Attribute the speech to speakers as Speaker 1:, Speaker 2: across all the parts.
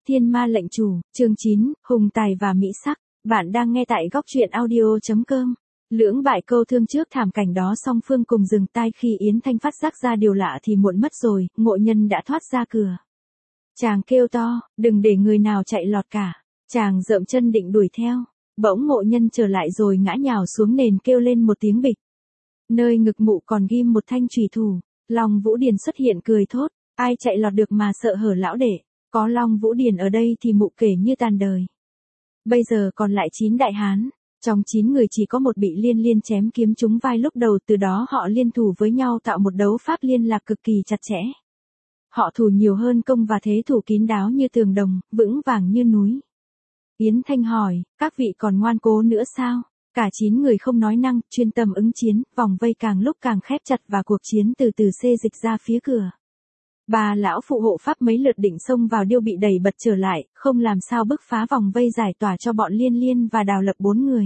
Speaker 1: Thiên Ma lệnh chủ, chương 9, hùng tài và mỹ sắc. Bạn đang nghe tại góc truyện audio.com. Lưỡng bại câu thương trước thảm cảnh đó, song phương cùng dừng tai khi Yến Thanh phát giác ra điều lạ thì muộn mất rồi, Ngộ Nhân đã thoát ra cửa. Chàng kêu to, đừng để người nào chạy lọt cả. Chàng dậm chân định đuổi theo. Bỗng Ngộ Nhân trở lại rồi ngã nhào xuống nền kêu lên một tiếng bịch. Nơi ngực mụ còn ghim một thanh chùy thủ. Long Vũ Điền xuất hiện cười thốt, ai chạy lọt được mà sợ hở lão đệ, có Long Vũ Điền ở đây thì mụ kể như tàn đời. Bây giờ còn lại 9 đại hán, trong 9 người chỉ có một bị Liên Liên chém kiếm trúng vai lúc đầu, từ đó họ liên thủ với nhau tạo một đấu pháp liên lạc cực kỳ chặt chẽ. Họ thủ nhiều hơn công và thế thủ kín đáo như tường đồng, vững vàng như núi. Yến Thanh hỏi, các vị còn ngoan cố nữa sao? Cả 9 người không nói năng, chuyên tâm ứng chiến, vòng vây càng lúc càng khép chặt và cuộc chiến từ từ xê dịch ra phía cửa. Bà lão phụ hộ pháp mấy lượt định xông vào điêu bị đẩy bật trở lại, không làm sao bứt phá vòng vây giải tỏa cho bọn Liên Liên và Đào Lập 4 người.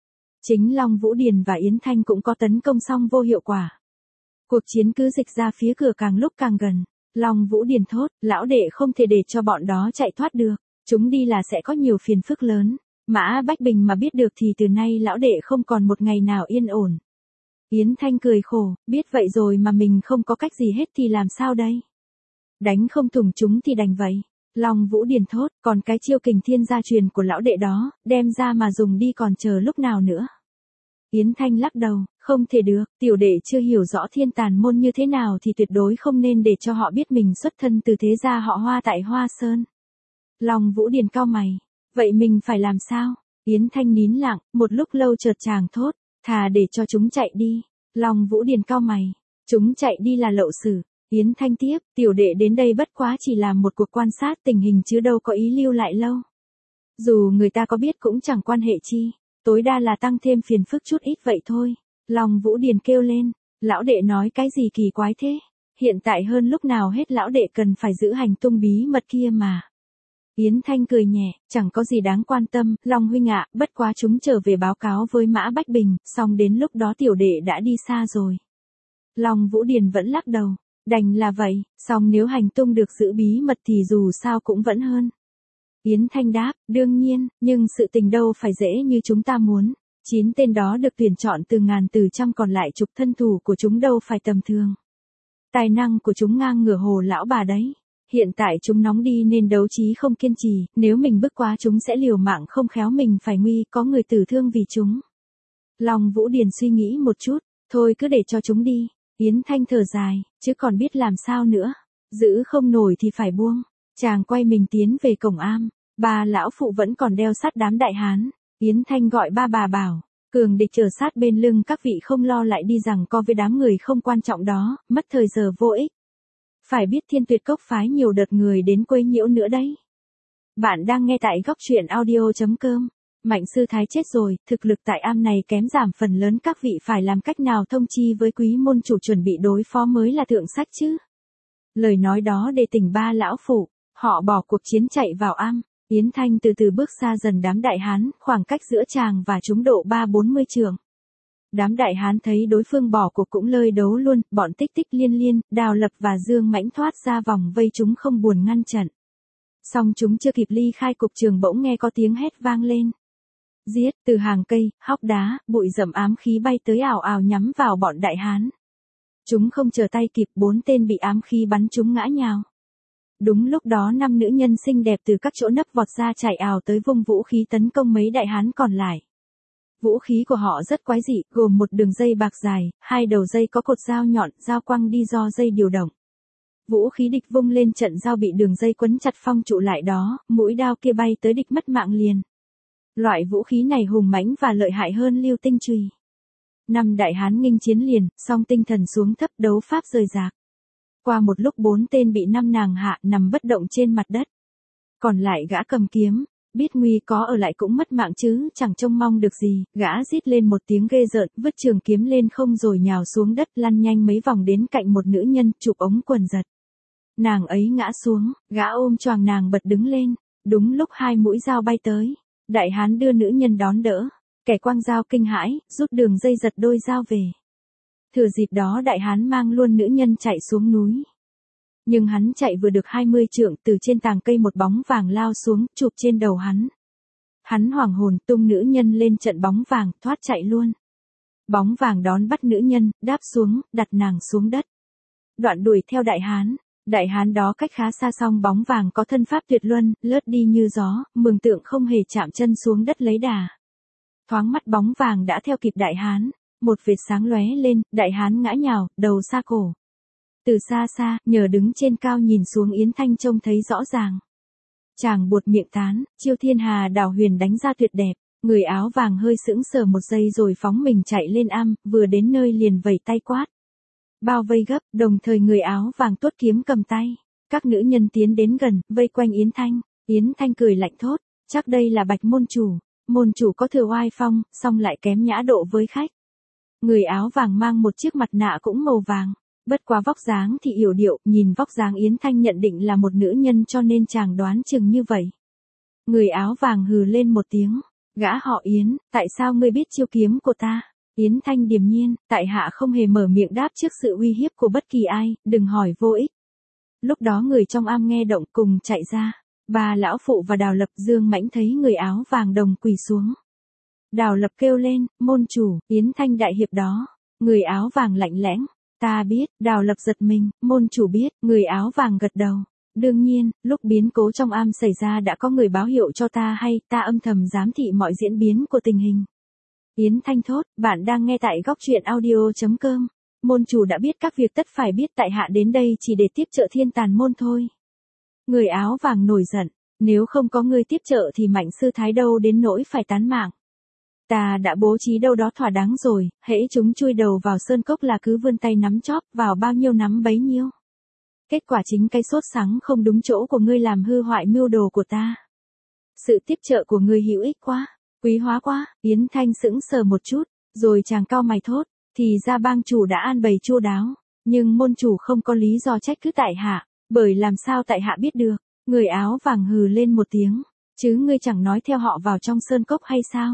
Speaker 1: Chính Long Vũ Điền và Yến Thanh cũng có tấn công xong vô hiệu quả. Cuộc chiến cứ dịch ra phía cửa càng lúc càng gần. Long Vũ Điền thốt, lão đệ không thể để cho bọn đó chạy thoát được, chúng đi là sẽ có nhiều phiền phức lớn. Mã Bách Bình mà biết được thì từ nay lão đệ không còn một ngày nào yên ổn. Yến Thanh cười khổ, biết vậy rồi mà mình không có cách gì hết thì làm sao đây? Đánh không thủng chúng thì đành vậy. Long Vũ Điền thốt, còn cái chiêu kình thiên gia truyền của lão đệ đó, đem ra mà dùng đi còn chờ lúc nào nữa. Yến Thanh lắc đầu, không thể được, tiểu đệ chưa hiểu rõ thiên tàn môn như thế nào thì tuyệt đối không nên để cho họ biết mình xuất thân từ thế gia họ Hoa tại Hoa Sơn. Long Vũ Điền cau mày, vậy mình phải làm sao? Yến Thanh nín lặng, một lúc lâu chợt chàng thốt, thà để cho chúng chạy đi. Long Vũ Điền cau mày, chúng chạy đi là lậu xử. Yến Thanh tiếp, tiểu đệ đến đây bất quá chỉ làm một cuộc quan sát tình hình chứ đâu có ý lưu lại lâu. Dù người ta có biết cũng chẳng quan hệ chi, tối đa là tăng thêm phiền phức chút ít vậy thôi. Long Vũ Điền kêu lên, lão đệ nói cái gì kỳ quái thế? Hiện tại hơn lúc nào hết lão đệ cần phải giữ hành tung bí mật kia mà. Yến Thanh cười nhẹ, chẳng có gì đáng quan tâm, Long huynh ạ, bất quá chúng trở về báo cáo với Mã Bách Bình, xong đến lúc đó tiểu đệ đã đi xa rồi. Long Vũ Điền vẫn lắc đầu, đành là vậy, xong nếu hành tung được giữ bí mật thì dù sao cũng vẫn hơn. Yến Thanh đáp, đương nhiên, nhưng sự tình đâu phải dễ như chúng ta muốn. 9 tên đó được tuyển chọn từ ngàn từ trăm, còn lại chục thân thủ của chúng đâu phải tầm thường. Tài năng của chúng ngang ngửa Hồ lão bà đấy. Hiện tại chúng nóng đi nên đấu trí không kiên trì, nếu mình bức quá chúng sẽ liều mạng, không khéo mình phải nguy, có người tử thương vì chúng. Long Vũ Điền suy nghĩ một chút, thôi cứ để cho chúng đi. Yến Thanh thở dài, chứ còn biết làm sao nữa, giữ không nổi thì phải buông. Chàng quay mình tiến về cổng am, bà lão phụ vẫn còn đeo sát đám đại hán. Yến Thanh gọi ba bà bảo, cường địch chờ sát bên lưng các vị, không lo lại đi rằng co với đám người không quan trọng đó, mất thời giờ vô ích. Phải biết Thiên Tuyệt Cốc phái nhiều đợt người đến quấy nhiễu nữa đấy. Bạn đang nghe tại góc truyện audio.com. Mạnh sư thái chết rồi, thực lực tại am này kém giảm phần lớn, các vị phải làm cách nào thông chi với quý môn chủ chuẩn bị đối phó mới là thượng sách chứ. Lời nói đó để tỉnh ba lão phụ, họ bỏ cuộc chiến chạy vào am. Yến Thanh từ từ bước xa dần đám đại hán, khoảng cách giữa chàng và chúng độ 30-40 trượng. Đám đại hán thấy đối phương bỏ cuộc cũng lơi đấu luôn, bọn Tích Tích, Liên Liên, Đào Lập và Dương Mãnh thoát ra vòng vây chúng không buồn ngăn chặn. Song chúng chưa kịp ly khai cục trường bỗng nghe có tiếng hét vang lên. Giết, từ hàng cây, hóc đá, bụi rậm ám khí bay tới ào ào nhắm vào bọn đại hán. Chúng không chờ tay kịp, 4 tên bị ám khí bắn chúng ngã nhào. Đúng lúc đó 5 nữ nhân xinh đẹp từ các chỗ nấp vọt ra chạy ào tới vung vũ khí tấn công mấy đại hán còn lại. Vũ khí của họ rất quái dị, gồm một đường dây bạc dài, 2 đầu dây có cột dao nhọn, dao quăng đi do dây điều động. Vũ khí địch vung lên trận dao bị đường dây quấn chặt phong trụ lại đó, mũi đao kia bay tới địch mất mạng liền. Loại vũ khí này hùng mãnh và lợi hại hơn lưu tinh chùy. 5 đại hán nghênh chiến liền, song tinh thần xuống thấp, đấu pháp rời rạc. Qua một lúc 4 tên bị 5 nàng hạ nằm bất động trên mặt đất. Còn lại gã cầm kiếm, biết nguy có ở lại cũng mất mạng chứ, chẳng trông mong được gì, gã rít lên một tiếng ghê rợn, vứt trường kiếm lên không rồi nhào xuống đất, lăn nhanh mấy vòng đến cạnh một nữ nhân, chụp ống quần giật. Nàng ấy ngã xuống, gã ôm choàng nàng bật đứng lên, đúng lúc 2 mũi dao bay tới. Đại hán đưa nữ nhân đón đỡ, kẻ quang dao kinh hãi, rút đường dây giật đôi dao về. Thừa dịp đó đại hán mang luôn nữ nhân chạy xuống núi. Nhưng hắn chạy vừa được 20 trượng từ trên tàng cây một bóng vàng lao xuống, chụp trên đầu hắn. Hắn hoảng hồn tung nữ nhân lên trận bóng vàng, thoát chạy luôn. Bóng vàng đón bắt nữ nhân, đáp xuống, đặt nàng xuống đất. Đoạn đuổi theo đại hán đó cách khá xa song bóng vàng có thân pháp tuyệt luân, lướt đi như gió, mường tượng không hề chạm chân xuống đất lấy đà. Thoáng mắt bóng vàng đã theo kịp đại hán, một vệt sáng lóe lên, đại hán ngã nhào, đầu sa cổ. Từ xa xa, nhờ đứng trên cao nhìn xuống Yến Thanh trông thấy rõ ràng. Chàng buột miệng tán, chiêu thiên hà đào huyền đánh ra tuyệt đẹp, người áo vàng hơi sững sờ một giây rồi phóng mình chạy lên am, vừa đến nơi liền vẩy tay quát. Bao vây gấp, đồng thời người áo vàng tuốt kiếm cầm tay. Các nữ nhân tiến đến gần, vây quanh Yến Thanh. Yến Thanh cười lạnh thốt, chắc đây là Bạch môn chủ có thừa oai phong, song lại kém nhã độ với khách. Người áo vàng mang một chiếc mặt nạ cũng màu vàng, bất quá vóc dáng thì yểu điệu, nhìn vóc dáng Yến Thanh nhận định là một nữ nhân cho nên chàng đoán chừng như vậy. Người áo vàng hừ lên một tiếng, gã họ Yến, tại sao ngươi biết chiêu kiếm của ta? Yến Thanh điềm nhiên, tại hạ không hề mở miệng đáp trước sự uy hiếp của bất kỳ ai, đừng hỏi vô ích. Lúc đó người trong am nghe động cùng chạy ra, bà lão phụ và Đào Lập Dương Mãnh thấy người áo vàng đồng quỳ xuống. Đào Lập kêu lên, môn chủ, Yến Thanh đại hiệp đó. Người áo vàng lạnh lẽng, ta biết, Đào Lập giật mình, môn chủ biết, người áo vàng gật đầu. Đương nhiên, lúc biến cố trong am xảy ra đã có người báo hiệu cho ta hay, ta âm thầm giám thị mọi diễn biến của tình hình. Yến Thanh thốt, bạn đang nghe tại góc truyện audio.com. Môn chủ đã biết các việc tất phải biết, tại hạ đến đây chỉ để tiếp trợ Thiên Tàn môn thôi. Người áo vàng nổi giận, nếu không có người tiếp trợ thì Mạnh sư thái đâu đến nỗi phải tán mạng. Ta đã bố trí đâu đó thỏa đáng rồi, hễ chúng chui đầu vào sơn cốc là cứ vươn tay nắm chóp, vào bao nhiêu nắm bấy nhiêu. Kết quả chính cái sốt sắng không đúng chỗ của ngươi làm hư hoại mưu đồ của ta. Sự tiếp trợ của ngươi hữu ích quá, quý hóa quá. Yến Thanh sững sờ một chút, rồi chàng cau mày thốt, thì ra bang chủ đã an bày chu đáo, nhưng môn chủ không có lý do trách cứ tại hạ, bởi làm sao tại hạ biết được. Người áo vàng hừ lên một tiếng, chứ ngươi chẳng nói theo họ vào trong sơn cốc hay sao?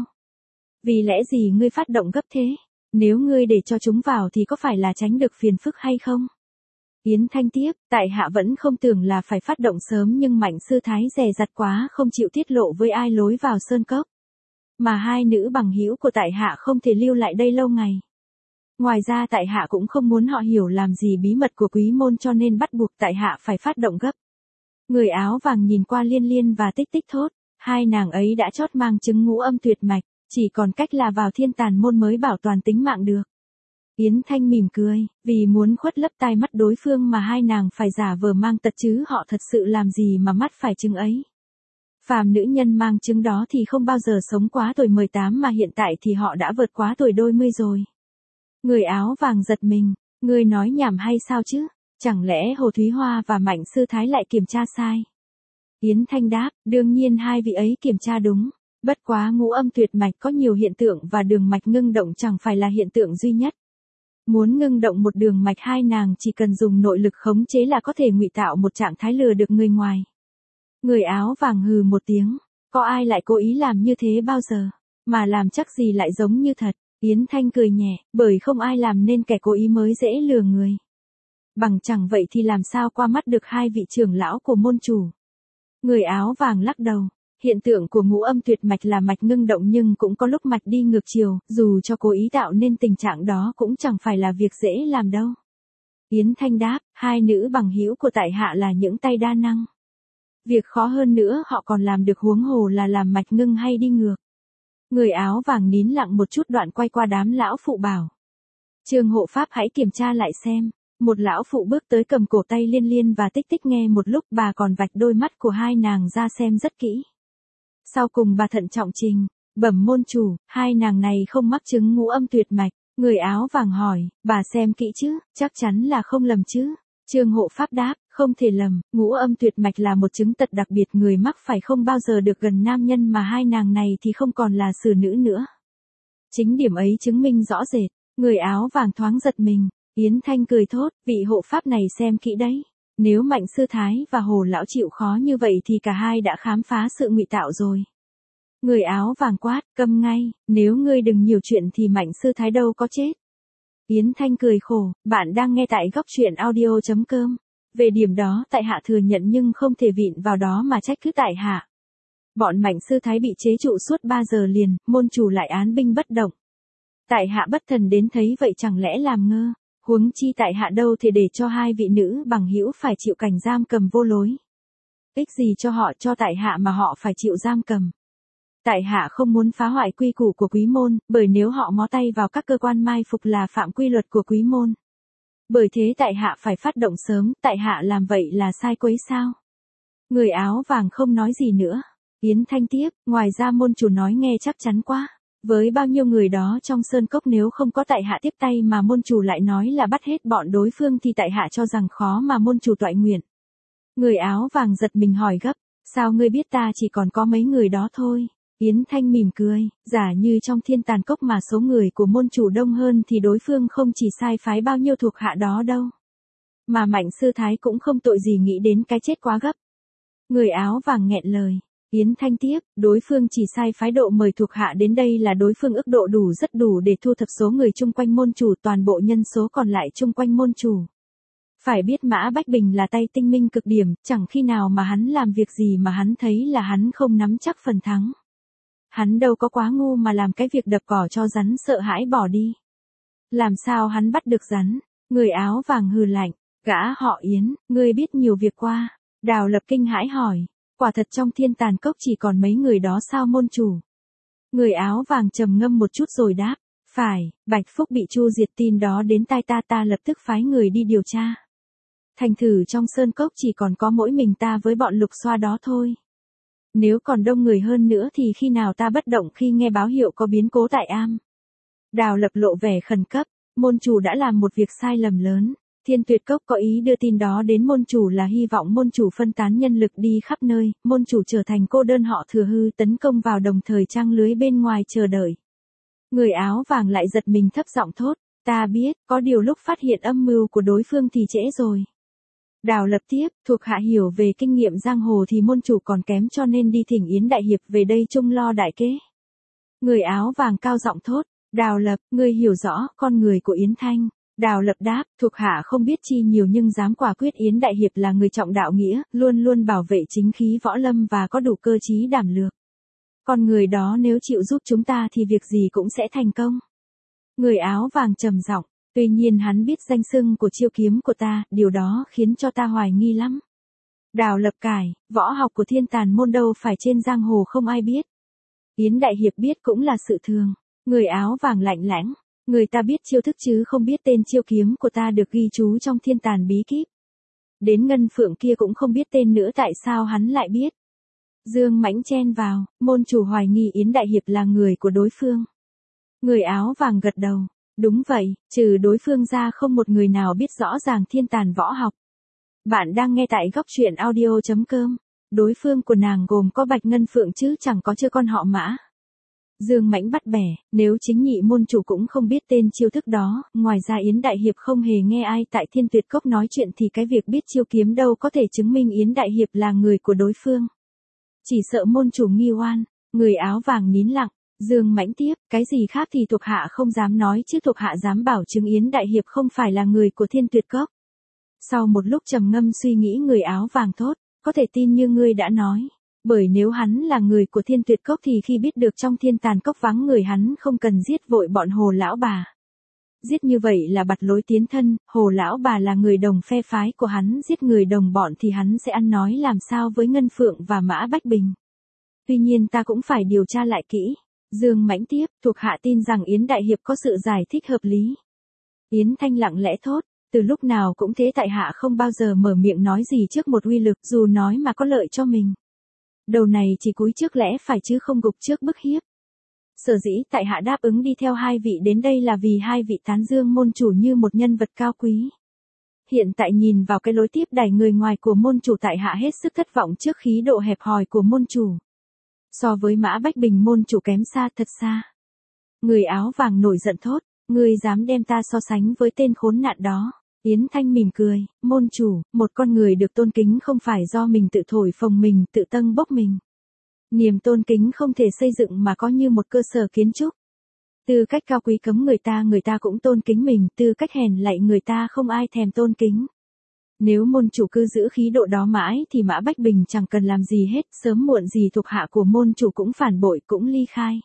Speaker 1: Vì lẽ gì ngươi phát động gấp thế? Nếu ngươi để cho chúng vào thì có phải là tránh được phiền phức hay không? Yến Thanh tiếp, tại hạ vẫn không tưởng là phải phát động sớm nhưng Mạnh sư thái dè dặt quá không chịu tiết lộ với ai lối vào sơn cốc. Mà hai nữ bằng hữu của tại hạ không thể lưu lại đây lâu ngày. Ngoài ra tại hạ cũng không muốn họ hiểu làm gì bí mật của quý môn cho nên bắt buộc tại hạ phải phát động gấp. Người áo vàng nhìn qua Liên Liên và Tích Tích thốt, hai nàng ấy đã chót mang chứng ngũ âm tuyệt mạch, chỉ còn cách là vào Thiên Tàn môn mới bảo toàn tính mạng được. Yến Thanh mỉm cười, vì muốn khuất lấp tai mắt đối phương mà hai nàng phải giả vờ mang tật chứ họ thật sự làm gì mà mắt phải chứng ấy. Phàm nữ nhân mang chứng đó thì không bao giờ sống quá tuổi 18 mà hiện tại thì họ đã vượt quá tuổi đôi mươi rồi. Người áo vàng giật mình, ngươi nói nhảm hay sao chứ? Chẳng lẽ Hồ Thúy Hoa và Mạnh sư thái lại kiểm tra sai? Yến Thanh đáp, đương nhiên hai vị ấy kiểm tra đúng. Bất quá ngũ âm tuyệt mạch có nhiều hiện tượng và đường mạch ngưng động chẳng phải là hiện tượng duy nhất. Muốn ngưng động một đường mạch hai nàng chỉ cần dùng nội lực khống chế là có thể ngụy tạo một trạng thái lừa được người ngoài. Người áo vàng hừ một tiếng, có ai lại cố ý làm như thế bao giờ, mà làm chắc gì lại giống như thật. Yến Thanh cười nhẹ, bởi không ai làm nên kẻ cố ý mới dễ lừa người. Bằng chẳng vậy thì làm sao qua mắt được hai vị trưởng lão của môn chủ. Người áo vàng lắc đầu. Hiện tượng của ngũ âm tuyệt mạch là mạch ngưng động nhưng cũng có lúc mạch đi ngược chiều, dù cho cố ý tạo nên tình trạng đó cũng chẳng phải là việc dễ làm đâu. Yến Thanh đáp, hai nữ bằng hữu của tại hạ là những tay đa năng. Việc khó hơn nữa họ còn làm được, huống hồ là làm mạch ngưng hay đi ngược. Người áo vàng nín lặng một chút đoạn quay qua đám lão phụ bảo. Trương hộ pháp hãy kiểm tra lại xem. Một lão phụ bước tới cầm cổ tay Liên Liên và Tích Tích nghe một lúc, bà còn vạch đôi mắt của hai nàng ra xem rất kỹ. Sau cùng bà thận trọng trình, bẩm môn chủ, hai nàng này không mắc chứng ngũ âm tuyệt mạch. Người áo vàng hỏi, bà xem kỹ chứ, chắc chắn là không lầm chứ. Trương hộ pháp đáp, không thể lầm, ngũ âm tuyệt mạch là một chứng tật đặc biệt, người mắc phải không bao giờ được gần nam nhân mà hai nàng này thì không còn là xử nữ nữa. Chính điểm ấy chứng minh rõ rệt, người áo vàng thoáng giật mình. Yến Thanh cười thốt, vị hộ pháp này xem kỹ đấy. Nếu Mạnh sư thái và Hồ lão chịu khó như vậy thì cả hai đã khám phá sự ngụy tạo rồi. Người áo vàng quát, câm ngay, nếu ngươi đừng nhiều chuyện thì Mạnh sư thái đâu có chết. Yến Thanh cười khổ, bạn đang nghe tại góc truyện audio.com. Về điểm đó tại hạ thừa nhận nhưng không thể vịn vào đó mà trách cứ tại hạ. Bọn Mạnh Sư Thái bị chế trụ suốt 3 giờ liền, môn chủ lại án binh bất động. Tại hạ bất thần đến thấy vậy chẳng lẽ làm ngơ, huống chi tại hạ đâu thể để cho hai vị nữ bằng hữu phải chịu cảnh giam cầm vô lối. Ích gì cho họ cho tại hạ mà họ phải chịu giam cầm. Tại hạ không muốn phá hoại quy củ của quý môn, bởi nếu họ mó tay vào các cơ quan mai phục là phạm quy luật của quý môn. Bởi thế tại hạ phải phát động sớm, tại hạ làm vậy là sai quấy sao? Người áo vàng không nói gì nữa. Yến Thanh tiếp, ngoài ra môn chủ nói nghe chắc chắn quá. Với bao nhiêu người đó trong sơn cốc nếu không có tại hạ tiếp tay mà môn chủ lại nói là bắt hết bọn đối phương thì tại hạ cho rằng khó mà môn chủ toại nguyện. Người áo vàng giật mình hỏi gấp, sao ngươi biết ta chỉ còn có mấy người đó thôi? Yến Thanh mỉm cười, giả như trong Thiên Tàn Cốc mà số người của môn chủ đông hơn thì đối phương không chỉ sai phái bao nhiêu thuộc hạ đó đâu. Mà Mạnh Sư Thái cũng không tội gì nghĩ đến cái chết quá gấp. Người áo vàng nghẹn lời. Yến Thanh tiếp, đối phương chỉ sai phái độ mời thuộc hạ đến đây là đối phương ức độ đủ rất đủ để thu thập số người chung quanh môn chủ, toàn bộ nhân số còn lại chung quanh môn chủ. Phải biết Mã Bách Bình là tay tinh minh cực điểm, chẳng khi nào mà hắn làm việc gì mà hắn thấy là hắn không nắm chắc phần thắng. Hắn đâu có quá ngu mà làm cái việc đập cỏ cho rắn sợ hãi bỏ đi. Làm sao hắn bắt được rắn? Người áo vàng hừ lạnh, gã họ Yến, ngươi biết nhiều việc qua. Đào Lập kinh hãi hỏi, quả thật trong Thiên Tàn Cốc chỉ còn mấy người đó sao môn chủ? Người áo vàng trầm ngâm một chút rồi đáp, phải, Bạch Phúc bị Chu Diệt tin đó đến tai ta lập tức phái người đi điều tra. Thành thử trong sơn cốc chỉ còn có mỗi mình ta với bọn Lục Xoa đó thôi. Nếu còn đông người hơn nữa thì khi nào ta bất động khi nghe báo hiệu có biến cố tại am? Đào Lập lộ vẻ khẩn cấp, môn chủ đã làm một việc sai lầm lớn. Thiên Tuyệt Cốc có ý đưa tin đó đến môn chủ là hy vọng môn chủ phân tán nhân lực đi khắp nơi, môn chủ trở thành cô đơn họ Thừa Hư tấn công vào đồng thời trang lưới bên ngoài chờ đợi. Người áo vàng lại giật mình thấp giọng thốt, ta biết, có điều lúc phát hiện âm mưu của đối phương thì trễ rồi. Đào Lập tiếp, thuộc hạ hiểu về kinh nghiệm giang hồ thì môn chủ còn kém cho nên đi thỉnh Yến Đại Hiệp về đây chung lo đại kế. Người áo vàng cao giọng thốt, Đào Lập, ngươi hiểu rõ con người của Yến Thanh. Đào Lập đáp, thuộc hạ không biết chi nhiều nhưng dám quả quyết Yến Đại Hiệp là người trọng đạo nghĩa, luôn luôn bảo vệ chính khí võ lâm và có đủ cơ trí đảm lược. Con người đó nếu chịu giúp chúng ta thì việc gì cũng sẽ thành công. Người áo vàng trầm giọng, tuy nhiên hắn biết danh xưng của chiêu kiếm của ta, điều đó khiến cho ta hoài nghi lắm. Đào Lập cải, võ học của Thiên Tàn môn đâu phải trên giang hồ không ai biết. Yến Đại Hiệp biết cũng là sự thường. Người áo vàng lạnh lãnh. Người ta biết chiêu thức chứ không biết tên chiêu kiếm của ta được ghi chú trong Thiên Tàn bí kíp. Đến Ngân Phượng kia cũng không biết tên nữa tại sao hắn lại biết. Dương Mãnh chen vào, môn chủ hoài nghi Yến Đại Hiệp là người của đối phương. Người áo vàng gật đầu, đúng vậy, trừ đối phương ra không một người nào biết rõ ràng Thiên Tàn võ học. Bạn đang nghe tại góc truyện audio.com, đối phương của nàng gồm có Bạch Ngân Phượng chứ chẳng có chưa con họ Mã. Dương Mãnh bắt bẻ, nếu chính nhị môn chủ cũng không biết tên chiêu thức đó, ngoài ra Yến Đại Hiệp không hề nghe ai tại Thiên Tuyệt Cốc nói chuyện thì cái việc biết chiêu kiếm đâu có thể chứng minh Yến Đại Hiệp là người của đối phương. Chỉ sợ môn chủ nghi oan, người áo vàng nín lặng, Dương Mãnh tiếp, cái gì khác thì thuộc hạ không dám nói chứ thuộc hạ dám bảo chứng Yến Đại Hiệp không phải là người của Thiên Tuyệt Cốc. Sau một lúc trầm ngâm suy nghĩ người áo vàng thốt, có thể tin như ngươi đã nói. Bởi nếu hắn là người của Thiên Tuyệt Cốc thì khi biết được trong Thiên Tàn Cốc vắng người hắn không cần giết vội bọn Hồ lão bà. Giết như vậy là bặt lối tiến thân, Hồ lão bà là người đồng phe phái của hắn, giết người đồng bọn thì hắn sẽ ăn nói làm sao với Ngân Phượng và Mã Bách Bình. Tuy nhiên ta cũng phải điều tra lại kỹ. Dương Mãnh tiếp, thuộc hạ tin rằng Yến Đại Hiệp có sự giải thích hợp lý. Yến Thanh lặng lẽ thốt, từ lúc nào cũng thế tại hạ không bao giờ mở miệng nói gì trước một uy lực dù nói mà có lợi cho mình. Đầu này chỉ cúi trước lẽ phải chứ không gục trước bức hiếp. Sở dĩ tại hạ đáp ứng đi theo hai vị đến đây là vì hai vị tán dương môn chủ như một nhân vật cao quý. Hiện tại nhìn vào cái lối tiếp đẩy người ngoài của môn chủ tại hạ hết sức thất vọng trước khí độ hẹp hòi của môn chủ. So với Mã Bách Bình môn chủ kém xa thật xa. Người áo vàng nổi giận thốt, ngươi dám đem ta so sánh với tên khốn nạn đó. Yến Thanh mỉm cười, môn chủ, một con người được tôn kính không phải do mình tự thổi phồng mình, tự tâng bốc mình. Niềm tôn kính không thể xây dựng mà có như một cơ sở kiến trúc. Tư cách cao quý cấm người ta cũng tôn kính mình, tư cách hèn lạy người ta không ai thèm tôn kính. Nếu môn chủ cứ giữ khí độ đó mãi thì Mã Bách Bình chẳng cần làm gì hết, sớm muộn gì thuộc hạ của môn chủ cũng phản bội cũng ly khai.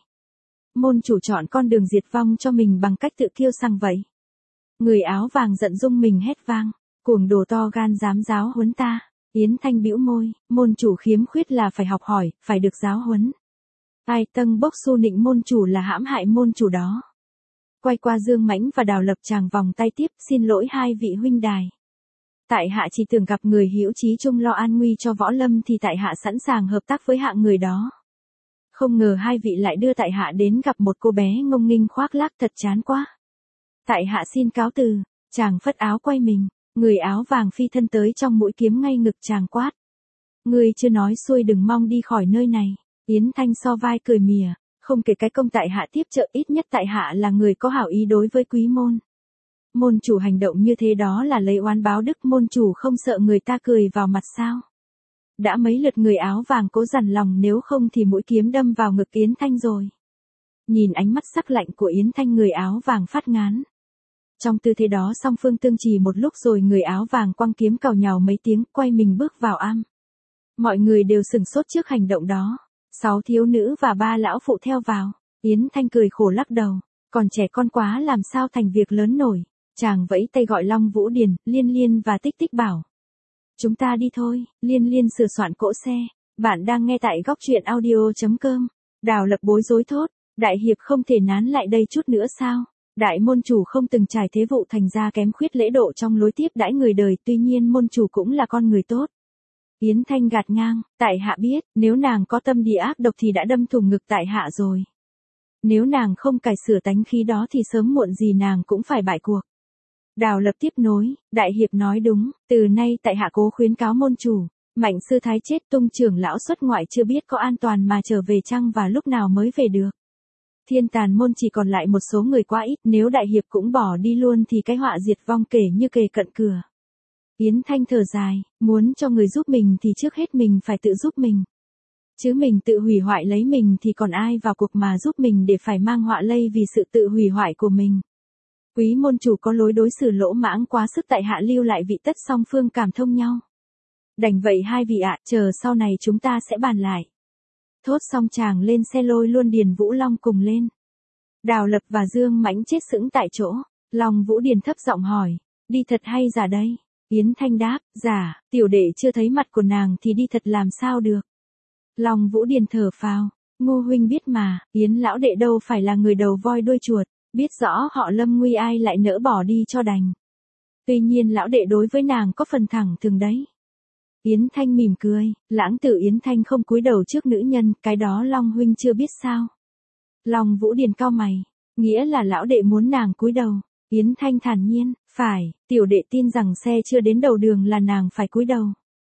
Speaker 1: Môn chủ chọn con đường diệt vong cho mình bằng cách tự kiêu sang vậy. Người áo vàng giận dung mình hét vang, cuồng đồ to gan dám giáo huấn ta. Yến Thanh bĩu môi, môn chủ khiếm khuyết là phải học hỏi, phải được giáo huấn. Ai tâng bốc xu nịnh môn chủ là hãm hại môn chủ đó. Quay qua Dương Mãnh và Đào Lập chàng vòng tay tiếp, xin lỗi hai vị huynh đài. Tại hạ chỉ tưởng gặp người hữu chí chung lo an nguy cho võ lâm thì tại hạ sẵn sàng hợp tác với hạng người đó. Không ngờ hai vị lại đưa tại hạ đến gặp một cô bé ngông nghênh khoác lác, thật chán quá. Tại hạ xin cáo từ. Chàng phất áo quay mình, người áo vàng phi thân tới trong mũi kiếm ngay ngực chàng quát. Ngươi chưa nói xuôi đừng mong đi khỏi nơi này. Yến Thanh so vai cười mỉa, không kể cái công tại hạ tiếp trợ, ít nhất tại hạ là người có hảo ý đối với quý môn. Môn chủ hành động như thế đó là lấy oán báo đức, môn chủ không sợ người ta cười vào mặt sao? Đã mấy lượt người áo vàng cố dằn lòng, nếu không thì mũi kiếm đâm vào ngực Yến Thanh rồi. Nhìn ánh mắt sắc lạnh của Yến Thanh, người áo vàng phát ngán. Trong tư thế đó song phương tương trì một lúc rồi người áo vàng quăng kiếm cào nhào mấy tiếng, quay mình bước vào am. Mọi người đều sửng sốt trước hành động đó. 6 thiếu nữ và 3 lão phụ theo vào. Yến Thanh cười khổ lắc đầu, còn trẻ con quá làm sao thành việc lớn nổi. Chàng vẫy tay gọi Long Vũ Điền, Liên Liên và Tích Tích bảo. Chúng ta đi thôi. Liên Liên sửa soạn cỗ xe. Bạn đang nghe tại góc truyện audio.com. Đào Lập bối rối thốt, đại hiệp không thể nán lại đây chút nữa sao? Đại môn chủ không từng trải thế vụ thành ra kém khuyết lễ độ trong lối tiếp đãi người đời, tuy nhiên môn chủ cũng là con người tốt. Yến Thanh gạt ngang, tại hạ biết, nếu nàng có tâm địa ác độc thì đã đâm thủng ngực tại hạ rồi. Nếu nàng không cải sửa tánh khí đó thì sớm muộn gì nàng cũng phải bại cuộc. Đào Lập tiếp nối, đại hiệp nói đúng, từ nay tại hạ cố khuyến cáo môn chủ, Mạnh sư thái chết, Tung trưởng lão xuất ngoại chưa biết có an toàn mà trở về chăng và lúc nào mới về được. Thiên Tàn môn chỉ còn lại một số người quá ít, nếu đại hiệp cũng bỏ đi luôn thì cái họa diệt vong kể như kề cận cửa. Yến Thanh thở dài, muốn cho người giúp mình thì trước hết mình phải tự giúp mình. Chứ mình tự hủy hoại lấy mình thì còn ai vào cuộc mà giúp mình để phải mang họa lây vì sự tự hủy hoại của mình. Quý môn chủ có lối đối xử lỗ mãng quá sức, tại hạ lưu lại vị tất song phương cảm thông nhau. Đành vậy hai vị ạ, chờ sau này chúng ta sẽ bàn lại. Thốt xong chàng lên xe lôi luôn Điền Vũ Long cùng lên. Đào Lập và Dương Mãnh chết sững tại chỗ. Long Vũ Điền thấp giọng hỏi, đi thật hay giả đây? Yến Thanh đáp, giả, tiểu đệ chưa thấy mặt của nàng thì đi thật làm sao được. Long Vũ Điền thở phào, Ngô huynh biết mà, Yến lão đệ đâu phải là người đầu voi đuôi chuột, biết rõ họ lâm nguy ai lại nỡ bỏ đi cho đành. Tuy nhiên lão đệ đối với nàng có phần thẳng thừng đấy. Yến Thanh mỉm cười, lãng tử Yến Thanh không cúi đầu trước nữ nhân, cái đó Long huynh chưa biết sao. Long Vũ Điền cau mày, nghĩa là lão đệ muốn nàng cúi đầu. Yến Thanh thản nhiên, phải, tiểu đệ tin rằng xe chưa đến đầu đường là nàng phải cúi đầu.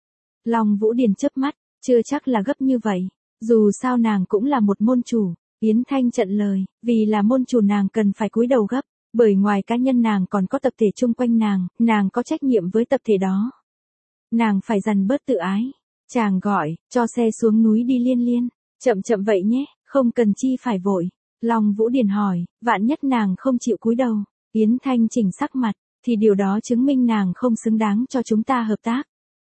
Speaker 1: Long Vũ Điền chớp mắt, chưa chắc là gấp như vậy, dù sao nàng cũng là một môn chủ. Yến Thanh chặn lời, vì là môn chủ nàng cần phải cúi đầu gấp, bởi ngoài cá nhân nàng còn có tập thể chung quanh nàng có trách nhiệm với tập thể đó. Nàng phải dằn bớt tự ái. Chàng gọi, cho xe xuống núi đi Liên Liên, chậm chậm vậy nhé, không cần chi phải vội. Long Vũ Điền hỏi, vạn nhất nàng không chịu cúi đầu. Yến Thanh chỉnh sắc mặt, thì điều đó chứng minh nàng không xứng đáng cho chúng ta hợp tác.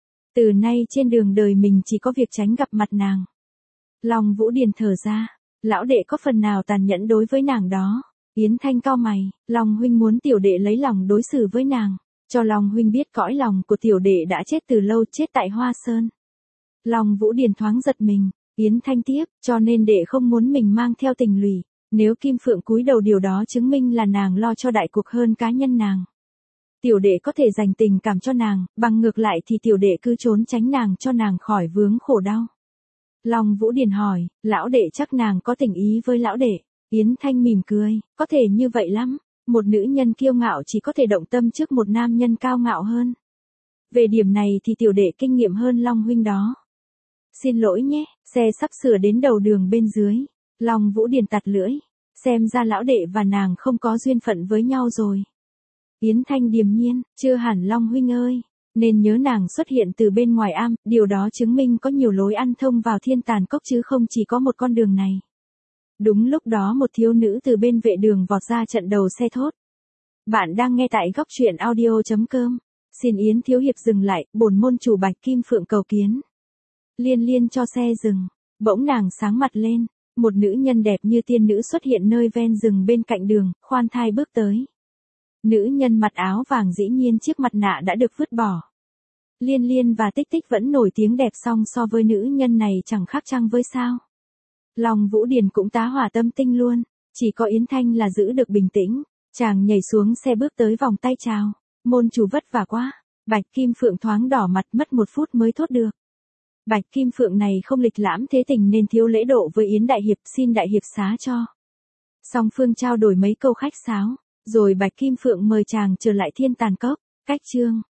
Speaker 1: Từ nay trên đường đời mình chỉ có việc tránh gặp mặt nàng. Long Vũ Điền thở ra, lão đệ có phần nào tàn nhẫn đối với nàng đó. Yến Thanh cau mày, Long huynh muốn tiểu đệ lấy lòng đối xử với nàng, cho Long huynh biết cõi lòng của tiểu đệ đã chết từ lâu, chết tại Hoa Sơn. Long Vũ Điền thoáng giật mình, Yến Thanh tiếp, cho nên đệ không muốn mình mang theo tình lụy. Nếu Kim Phượng cúi đầu điều đó chứng minh là nàng lo cho đại cuộc hơn cá nhân nàng. Tiểu đệ có thể dành tình cảm cho nàng, bằng ngược lại thì tiểu đệ cứ trốn tránh nàng cho nàng khỏi vướng khổ đau. Long Vũ Điền hỏi, lão đệ chắc nàng có tình ý với lão đệ. Yến Thanh mỉm cười, có thể như vậy lắm. Một nữ nhân kiêu ngạo chỉ có thể động tâm trước một nam nhân cao ngạo hơn. Về điểm này thì tiểu đệ kinh nghiệm hơn Long huynh đó. Xin lỗi nhé, xe sắp sửa đến đầu đường bên dưới. Long Vũ Điền tạt lưỡi, xem ra lão đệ và nàng không có duyên phận với nhau rồi. Yến Thanh điềm nhiên, chưa hẳn Long huynh ơi, nên nhớ nàng xuất hiện từ bên ngoài am, điều đó chứng minh có nhiều lối ăn thông vào Thiên Tàn Cốc chứ không chỉ có một con đường này. Đúng lúc đó một thiếu nữ từ bên vệ đường vọt ra trận đầu xe thốt. Bạn đang nghe tại góc truyện audio.com. Xin Yến thiếu hiệp dừng lại, bổn môn chủ Bạch Kim Phượng cầu kiến. Liên Liên cho xe dừng, bỗng nàng sáng mặt lên, một nữ nhân đẹp như tiên nữ xuất hiện nơi ven rừng bên cạnh đường, khoan thai bước tới. Nữ nhân mặc áo vàng dĩ nhiên chiếc mặt nạ đã được vứt bỏ. Liên Liên và Tích Tích vẫn nổi tiếng đẹp song so với nữ nhân này chẳng khác chăng với sao. Long Vũ Điền cũng tá hỏa tâm tinh luôn, chỉ có Yến Thanh là giữ được bình tĩnh, chàng nhảy xuống xe bước tới vòng tay chào, môn chủ vất vả quá. Bạch Kim Phượng thoáng đỏ mặt, mất 1 phút mới thốt được. Bạch Kim Phượng này không lịch lãm thế tình nên thiếu lễ độ với Yến đại hiệp, xin đại hiệp xá cho. Song phương trao đổi mấy câu khách sáo, rồi Bạch Kim Phượng mời chàng trở lại Thiên Tàn Cốc. Cách chương